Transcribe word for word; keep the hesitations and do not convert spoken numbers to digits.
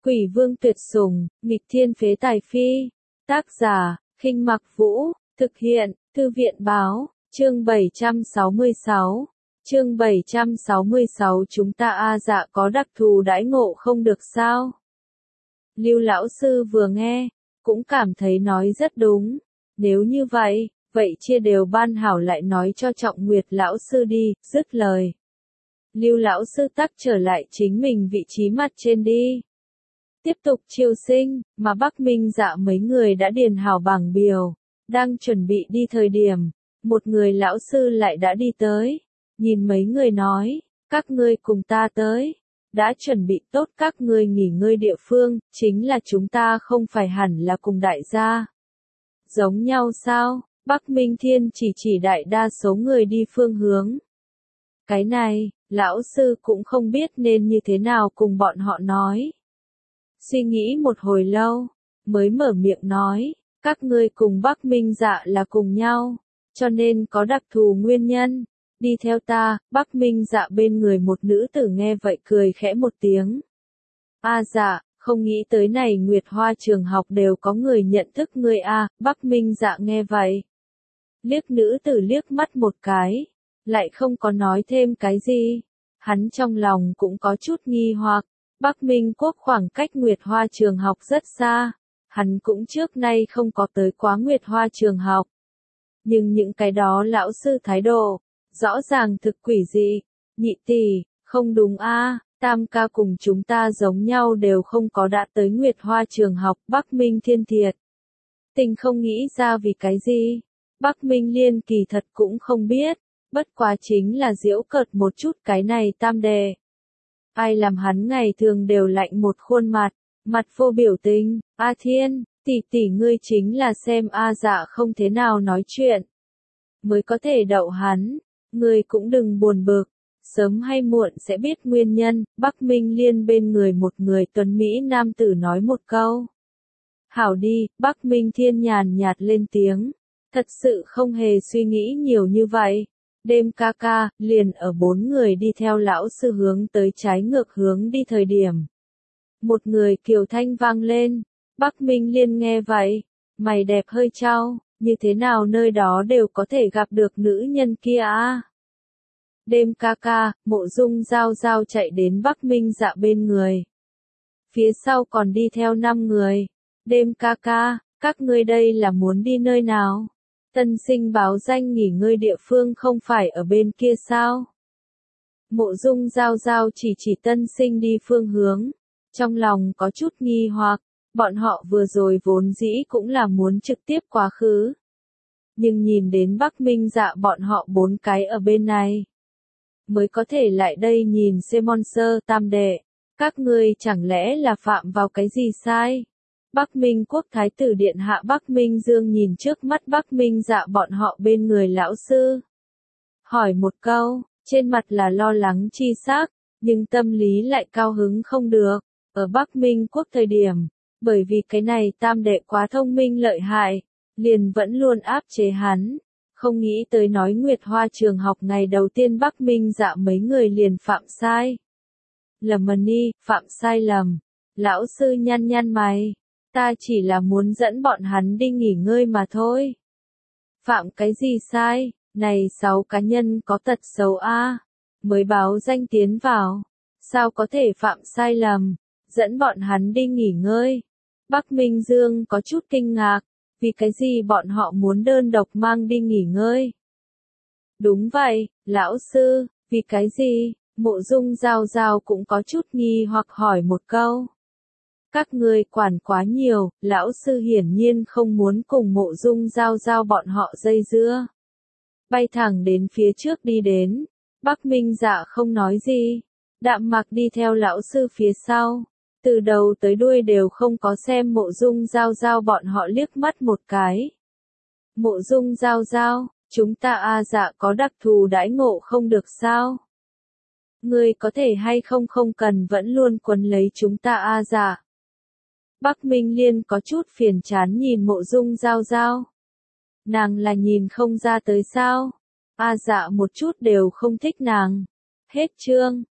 Quỷ vương tuyệt sủng, nghịch thiên phế tài phi. Tác giả, Khinh Mặc Vũ, thực hiện, Thư viện báo, chương bảy trăm sáu mươi sáu. Chương bảy trăm sáu mươi sáu chúng ta a dạ có đặc thù đãi ngộ không được sao? Lưu lão sư vừa nghe, cũng cảm thấy nói rất đúng. Nếu như vậy, vậy chia đều ban hảo lại nói cho Trọng Nguyệt lão sư đi, dứt lời. Lưu lão sư tắc trở lại chính mình vị trí mặt trên đi. Tiếp tục chiêu sinh, mà Bắc Minh Dạ mấy người đã điền hảo bảng biểu, đang chuẩn bị đi thời điểm, một người lão sư lại đã đi tới, nhìn mấy người nói, các ngươi cùng ta tới, đã chuẩn bị tốt các ngươi nghỉ ngơi địa phương, chính là chúng ta không phải hẳn là cùng đại gia. Giống nhau sao? Bắc Minh Thiên chỉ chỉ đại đa số người đi phương hướng. Cái này, lão sư cũng không biết nên như thế nào cùng bọn họ nói. Suy nghĩ một hồi lâu, mới mở miệng nói, các ngươi cùng Bắc Minh Dạ là cùng nhau, cho nên có đặc thù nguyên nhân, đi theo ta. Bắc Minh Dạ bên người một nữ tử nghe vậy cười khẽ một tiếng. A dạ, không nghĩ tới này Nguyệt Hoa trường học đều có người nhận thức ngươi a. Bắc Minh Dạ nghe vậy, liếc nữ tử liếc mắt một cái, lại không có nói thêm cái gì. Hắn trong lòng cũng có chút nghi hoặc. Bắc Minh Quốc khoảng cách Nguyệt Hoa trường học rất xa, hắn cũng trước nay không có tới quá Nguyệt Hoa trường học. Nhưng những cái đó lão sư thái độ, rõ ràng thực quỷ dị. Nhị tỷ, không đúng a, Tam ca cùng chúng ta giống nhau đều không có đã tới Nguyệt Hoa trường học. Bắc Minh Thiên thiệt tình không nghĩ ra vì cái gì. Bắc Minh Liên kỳ thật cũng không biết, bất quá chính là giễu cợt một chút cái này tam đệ. Ai làm hắn ngày thường đều lạnh một khuôn mặt, mặt vô biểu tình. A Thiên, tỷ tỷ ngươi chính là xem A Dạ không thế nào nói chuyện, mới có thể đậu hắn, ngươi cũng đừng buồn bực, sớm hay muộn sẽ biết nguyên nhân. Bắc Minh Liên bên người một người tuấn Mỹ nam tử nói một câu. Hảo đi, Bắc Minh Thiên nhàn nhạt lên tiếng, thật sự không hề suy nghĩ nhiều như vậy. Đêm ca ca, liền ở bốn người đi theo lão sư hướng tới trái ngược hướng đi thời điểm. Một người kiều thanh vang lên, Bắc Minh Liên nghe vậy, mày đẹp hơi chau, như thế nào nơi đó đều có thể gặp được nữ nhân kia à? Đêm ca ca, Mộ Dung Giao Giao chạy đến Bắc Minh Dạ bên người. Phía sau còn đi theo năm người. Đêm ca ca, các ngươi đây là muốn đi nơi nào? Tân sinh báo danh nghỉ ngơi địa phương không phải ở bên kia sao? Mộ Dung Giao Giao chỉ chỉ tân sinh đi phương hướng, trong lòng có chút nghi hoặc, bọn họ vừa rồi vốn dĩ cũng là muốn trực tiếp quá khứ. Nhưng nhìn đến Bắc Minh Dạ bọn họ bốn cái ở bên này, mới có thể lại đây nhìn Semon Sơ tam đệ, các ngươi chẳng lẽ là phạm vào cái gì sai? Bắc Minh Quốc Thái tử Điện Hạ Bắc Minh Dương nhìn trước mắt Bắc Minh Dạ bọn họ bên người lão sư. Hỏi một câu, trên mặt là lo lắng chi sắc, nhưng tâm lý lại cao hứng không được. Ở Bắc Minh Quốc thời điểm, bởi vì cái này tam đệ quá thông minh lợi hại, liền vẫn luôn áp chế hắn. Không nghĩ tới nói Nguyệt Hoa trường học ngày đầu tiên Bắc Minh Dạ mấy người liền phạm sai. Lầm mần đi, phạm sai lầm. Lão sư nhăn nhăn mày. Ta chỉ là muốn dẫn bọn hắn đi nghỉ ngơi mà thôi. Phạm cái gì sai? Này sáu cá nhân có tật xấu a, mới báo danh tiến vào, sao có thể phạm sai lầm, dẫn bọn hắn đi nghỉ ngơi. Bắc Minh Dương có chút kinh ngạc, vì cái gì bọn họ muốn đơn độc mang đi nghỉ ngơi? Đúng vậy, lão sư, vì cái gì? Mộ Dung Giao Giao cũng có chút nghi hoặc hỏi một câu. Các ngươi quản quá nhiều, lão sư hiển nhiên không muốn cùng Mộ Dung Giao Giao bọn họ dây dưa. Bay thẳng đến phía trước đi đến, Bắc Minh Dạ không nói gì, đạm mặc đi theo lão sư phía sau, từ đầu tới đuôi đều không có xem Mộ Dung Giao Giao bọn họ liếc mắt một cái. Mộ Dung Giao Giao, chúng ta a dạ có đặc thù đãi ngộ không được sao? Ngươi có thể hay không không cần vẫn luôn quấn lấy chúng ta a dạ. Bắc Minh Liên có chút phiền chán nhìn Mộ Dung Giao Giao. Nàng là nhìn không ra tới sao? A dạ một chút đều không thích nàng. Hết chương.